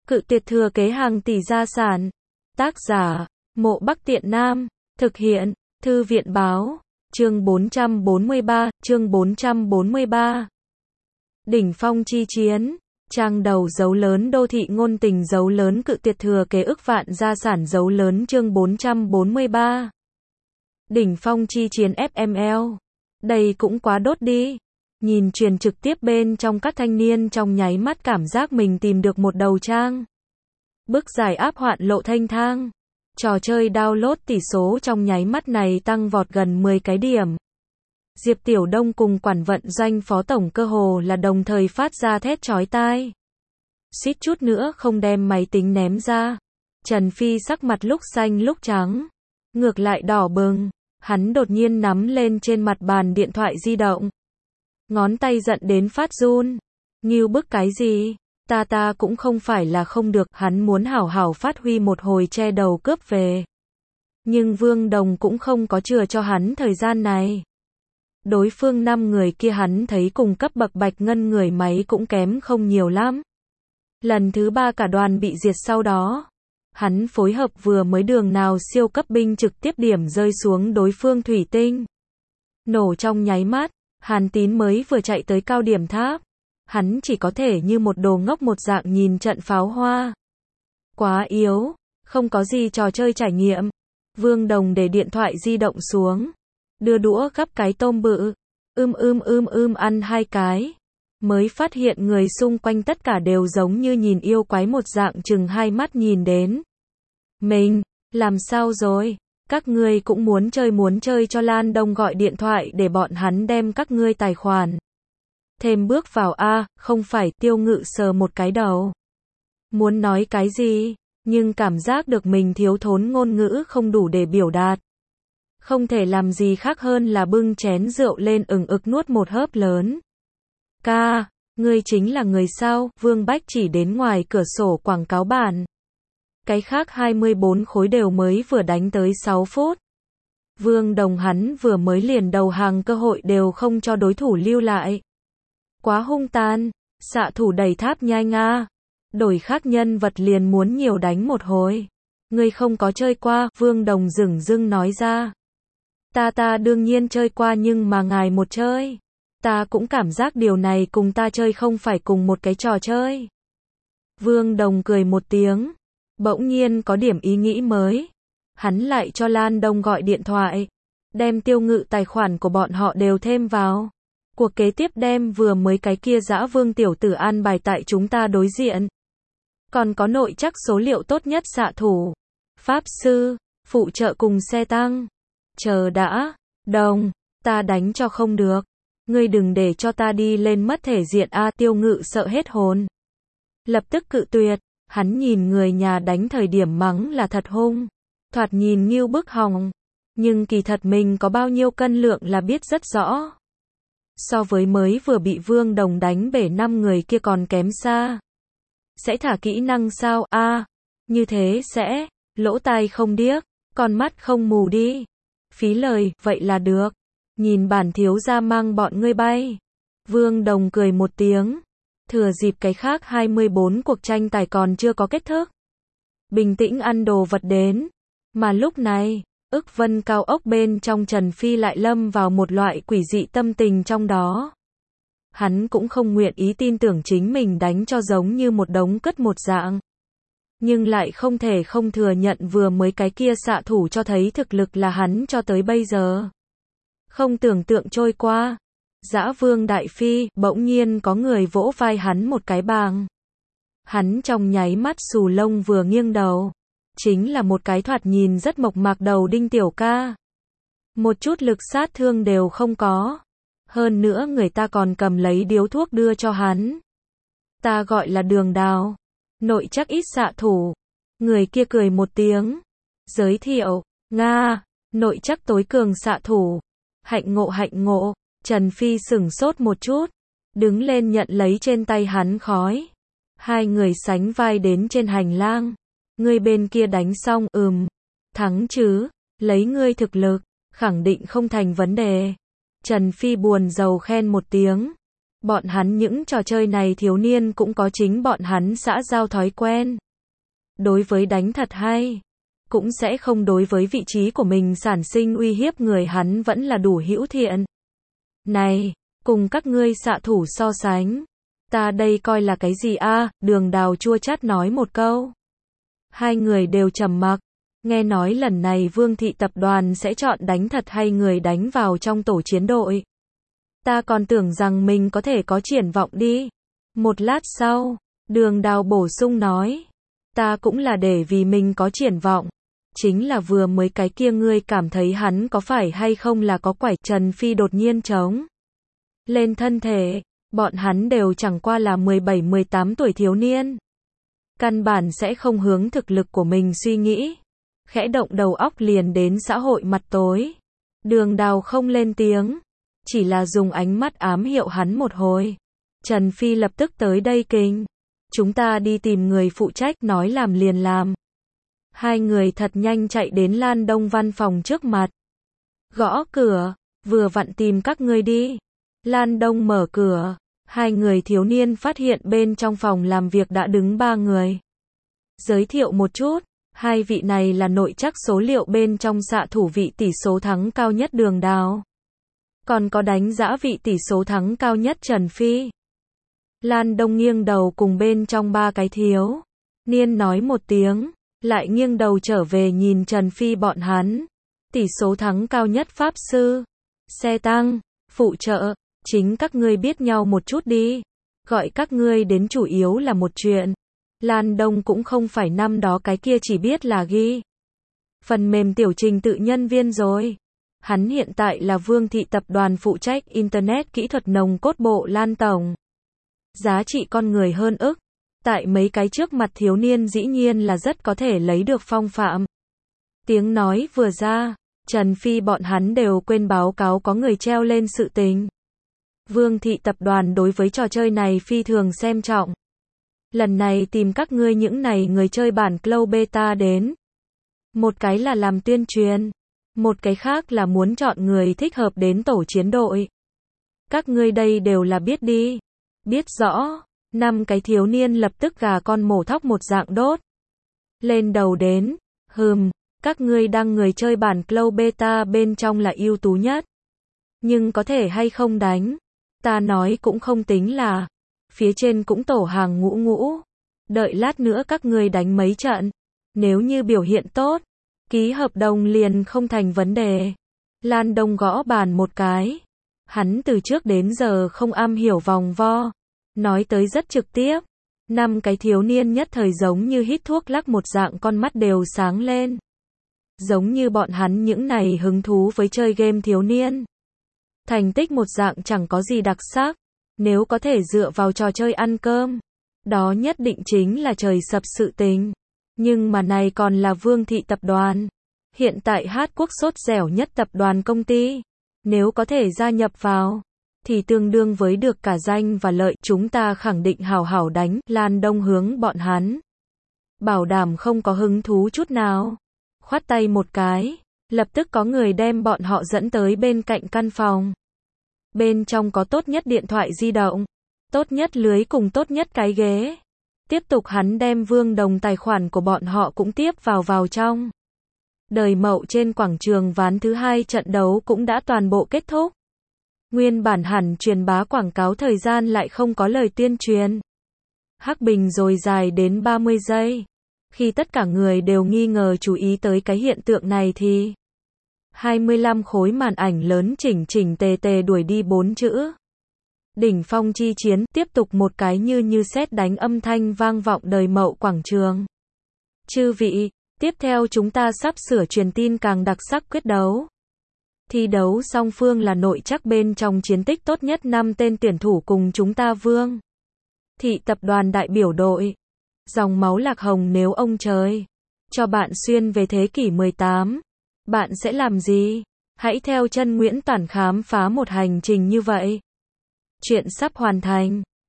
Cự tuyệt thừa kế hàng tỷ gia sản. Tác giả, Mộ Bắc Tiện Nam. Thực hiện, Thư viện báo. Chương 443. Đỉnh phong chi chiến. Trang đầu dấu lớn đô thị ngôn tình dấu lớn cự tuyệt thừa kế ức vạn gia sản dấu lớn chương 443. Đỉnh phong chi chiến FML. Đây cũng quá đốt đi. Nhìn truyền trực tiếp bên trong các thanh niên trong nháy mắt cảm giác mình tìm được một đầu trang. Bước giải áp hoạn lộ thanh thang. Trò chơi download tỷ số trong nháy mắt này tăng vọt gần 10 cái điểm. Diệp Tiểu Đông cùng quản vận doanh phó tổng cơ hồ là đồng thời phát ra thét chói tai. Suýt chút nữa không đem máy tính ném ra. Trần Phi sắc mặt lúc xanh lúc trắng. Ngược lại đỏ bừng. Hắn đột nhiên nắm lên trên mặt bàn điện thoại di động. Ngón tay giận đến phát run. Ngưu bức cái gì? Ta cũng không phải là không được. Hắn muốn hảo hảo phát huy một hồi che đầu cướp về. Nhưng Vương Đồng cũng không có chừa cho hắn thời gian này. Đối phương 5 người kia hắn thấy cùng cấp bậc bạch ngân người máy cũng kém không nhiều lắm. Lần thứ 3 cả đoàn bị diệt sau đó. Hắn phối hợp vừa mới đường nào siêu cấp binh trực tiếp điểm rơi xuống đối phương thủy tinh. Nổ trong nháy mắt, Hàn Tín mới vừa chạy tới cao điểm tháp. Hắn chỉ có thể như một đồ ngốc một dạng nhìn trận pháo hoa. Quá yếu, không có gì trò chơi trải nghiệm. Vương Đồng để điện thoại di động xuống. Đưa đũa gắp cái tôm bự. Ăn 2 cái. Mới phát hiện người xung quanh tất cả đều giống như nhìn yêu quái một dạng chừng 2 mắt nhìn đến. Mình, làm sao rồi? Các ngươi cũng muốn chơi cho Lan Đông gọi điện thoại để bọn hắn đem các ngươi tài khoản. Thêm bước vào A, không phải Tiêu Ngự sờ một cái đầu. Muốn nói cái gì, nhưng cảm giác được mình thiếu thốn ngôn ngữ không đủ để biểu đạt. Không thể làm gì khác hơn là bưng chén rượu lên ực nuốt một hớp lớn. Ca, ngươi chính là người sao? Vương Bách chỉ đến ngoài cửa sổ quảng cáo bản. Cái khác 24 khối đều mới vừa đánh tới 6 phút. Vương Đồng hắn vừa mới liền đầu hàng cơ hội đều không cho đối thủ lưu lại. Quá hung tàn, xạ thủ đẩy tháp nhanh a. Đổi khác nhân vật liền muốn nhiều đánh một hồi. Ngươi không có chơi qua, Vương Đồng dửng dưng nói ra. Ta đương nhiên chơi qua nhưng mà ngài một chơi. Ta cũng cảm giác điều này cùng ta chơi không phải cùng một cái trò chơi. Vương Đồng cười một tiếng. Bỗng nhiên có điểm ý nghĩ mới. Hắn lại cho Lan Đông gọi điện thoại. Đem Tiêu Ngự tài khoản của bọn họ đều thêm vào. Cuộc kế tiếp đem vừa mới cái kia dã vương tiểu tử an bài tại chúng ta đối diện. Còn có nội chắc số liệu tốt nhất xạ thủ. Pháp sư, phụ trợ cùng xe tăng. Chờ đã, Đồng, ta đánh cho không được. Ngươi đừng để cho ta đi lên mất thể diện a. Tiêu Ngự sợ hết hồn. Lập tức cự tuyệt. Hắn nhìn người nhà đánh thời điểm mắng là thật hung. Thoạt nhìn như bức hòng. Nhưng kỳ thật mình có bao nhiêu cân lượng là biết rất rõ. So với mới vừa bị Vương Đồng đánh bể 5 người kia còn kém xa. Sẽ thả kỹ năng sao? Như thế sẽ, lỗ tai không điếc, con mắt không mù đi. Phí lời, vậy là được. Nhìn bản thiếu gia mang bọn ngươi bay. Vương Đồng cười một tiếng. Thừa dịp cái khác 24 cuộc tranh tài còn chưa có kết thúc. Bình tĩnh ăn đồ vật đến. Mà lúc này, ức vân cao ốc bên trong Trần Phi lại lâm vào một loại quỷ dị tâm tình trong đó. Hắn cũng không nguyện ý tin tưởng chính mình đánh cho giống như một đống cất một dạng. Nhưng lại không thể không thừa nhận vừa mới cái kia xạ thủ cho thấy thực lực là hắn cho tới bây giờ. Không tưởng tượng trôi qua. Dã Vương Đại Phi, bỗng nhiên có người vỗ vai hắn một cái bàng. Hắn trong nháy mắt xù lông vừa nghiêng đầu. Chính là một cái thoạt nhìn rất mộc mạc đầu đinh tiểu ca. Một chút lực sát thương đều không có. Hơn nữa người ta còn cầm lấy điếu thuốc đưa cho hắn. Ta gọi là Đường Đào. Nội chắc ít xạ thủ. Người kia cười một tiếng. Giới thiệu, Nga, nội chắc tối cường xạ thủ. Hạnh ngộ. Trần Phi sửng sốt một chút. Đứng lên nhận lấy trên tay hắn khói. Hai người sánh vai đến trên hành lang. Ngươi bên kia đánh xong, thắng chứ, lấy ngươi thực lực, khẳng định không thành vấn đề. Trần Phi buồn rầu khen một tiếng. Bọn hắn những trò chơi này thiếu niên cũng có chính bọn hắn xã giao thói quen. Đối với đánh thật hay, cũng sẽ không đối với vị trí của mình sản sinh uy hiếp người, hắn vẫn là đủ hữu thiện. Này, cùng các ngươi xạ thủ so sánh, ta đây coi là cái gì a? Đường Đào chua chát nói một câu. Hai người đều trầm mặc. Nghe nói lần này Vương thị tập đoàn sẽ chọn đánh thật hay người đánh vào trong tổ chiến đội. Ta còn tưởng rằng mình có thể có triển vọng đi. Một lát sau, Đường Đào bổ sung nói. Ta cũng là để vì mình có triển vọng. Chính là vừa mới cái kia ngươi cảm thấy hắn có phải hay không là có quải. Trần Phi đột nhiên trống lên thân thể. Bọn hắn đều chẳng qua là 17-18 tuổi thiếu niên. Căn bản sẽ không hướng thực lực của mình suy nghĩ. Khẽ động đầu óc liền đến xã hội mặt tối. Đường Đào không lên tiếng, chỉ là dùng ánh mắt ám hiệu hắn một hồi. Trần Phi lập tức tới đây kinh. Chúng ta đi tìm người phụ trách, nói làm liền làm. Hai người thật nhanh chạy đến Lan Đông văn phòng trước mặt. Gõ cửa, vừa vặn tìm các ngươi đi. Lan Đông mở cửa. Hai người thiếu niên phát hiện bên trong phòng làm việc đã đứng ba người. Giới thiệu một chút, hai vị này là nội trắc số liệu bên trong xạ thủ vị tỷ số thắng cao nhất Đường Đào. Còn có đánh giã vị tỷ số thắng cao nhất Trần Phi. Lan Đông nghiêng đầu cùng bên trong ba cái thiếu niên nói một tiếng, lại nghiêng đầu trở về nhìn Trần Phi bọn hắn. Tỷ số thắng cao nhất Pháp Sư, xe tăng, phụ trợ. Chính các ngươi biết nhau một chút đi. Gọi các ngươi đến chủ yếu là một chuyện. Lan Đông cũng không phải năm đó cái kia chỉ biết là ghi phần mềm tiểu trình tự nhân viên rồi. Hắn hiện tại là Vương thị tập đoàn phụ trách Internet kỹ thuật nồng cốt bộ Lan Tổng. Giá trị con người hơn ức. Tại mấy cái trước mặt thiếu niên dĩ nhiên là rất có thể lấy được phong phạm. Tiếng nói vừa ra, Trần Phi bọn hắn đều quên báo cáo có người treo lên sự tình. Vương thị tập đoàn đối với trò chơi này phi thường xem trọng. Lần này tìm các ngươi những này người chơi bản Cloud Beta đến. Một cái là làm tuyên truyền, một cái khác là muốn chọn người thích hợp đến tổ chiến đội. Các ngươi đây đều là biết đi. Biết rõ, năm cái thiếu niên lập tức gà con mổ thóc một dạng đốt lên đầu đến. Các ngươi đăng người chơi bản Cloud Beta bên trong là ưu tú nhất. Nhưng có thể hay không đánh? Ta nói cũng không tính là. Phía trên cũng tổ hàng ngũ ngũ. Đợi lát nữa các ngươi đánh mấy trận. Nếu như biểu hiện tốt, ký hợp đồng liền không thành vấn đề. Lan Đông gõ bàn một cái. Hắn từ trước đến giờ không am hiểu vòng vo. Nói tới rất trực tiếp. Năm cái thiếu niên nhất thời giống như hít thuốc lắc một dạng, con mắt đều sáng lên. Giống như bọn hắn những này hứng thú với chơi game thiếu niên. Thành tích một dạng chẳng có gì đặc sắc. Nếu có thể dựa vào trò chơi ăn cơm, đó nhất định chính là trời sập sự tình. Nhưng mà này còn là Vương thị tập đoàn. Hiện tại Hát Quốc sốt dẻo nhất tập đoàn công ty. Nếu có thể gia nhập vào, thì tương đương với được cả danh và lợi. Chúng ta khẳng định hảo hảo đánh. Lan Đông hướng bọn hắn. Bảo đảm không có hứng thú chút nào. Khoát tay một cái. Lập tức có người đem bọn họ dẫn tới bên cạnh căn phòng. Bên trong có tốt nhất điện thoại di động, tốt nhất lưới cùng tốt nhất cái ghế. Tiếp tục hắn đem Vương Đồng tài khoản của bọn họ cũng tiếp vào trong. Đời Mậu trên quảng trường ván thứ hai trận đấu cũng đã toàn bộ kết thúc. Nguyên bản hẳn truyền bá quảng cáo thời gian lại không có lời tuyên truyền. Hắc bình rồi dài đến 30 giây. Khi tất cả người đều nghi ngờ chú ý tới cái hiện tượng này thì 25 khối màn ảnh lớn chỉnh tề đuổi đi 4 chữ. Đỉnh phong chi chiến, tiếp tục một cái như sét đánh âm thanh vang vọng đời Mậu quảng trường. Chư vị, tiếp theo chúng ta sắp sửa truyền tin càng đặc sắc quyết đấu. Thi đấu song phương là nội trắc bên trong chiến tích tốt nhất 5 tên tuyển thủ cùng chúng ta Vương thị tập đoàn đại biểu đội. Dòng máu lạc hồng, nếu ông trời cho bạn xuyên về thế kỷ 18, bạn sẽ làm gì? Hãy theo chân Nguyễn Toản khám phá một hành trình như vậy. Chuyện sắp hoàn thành.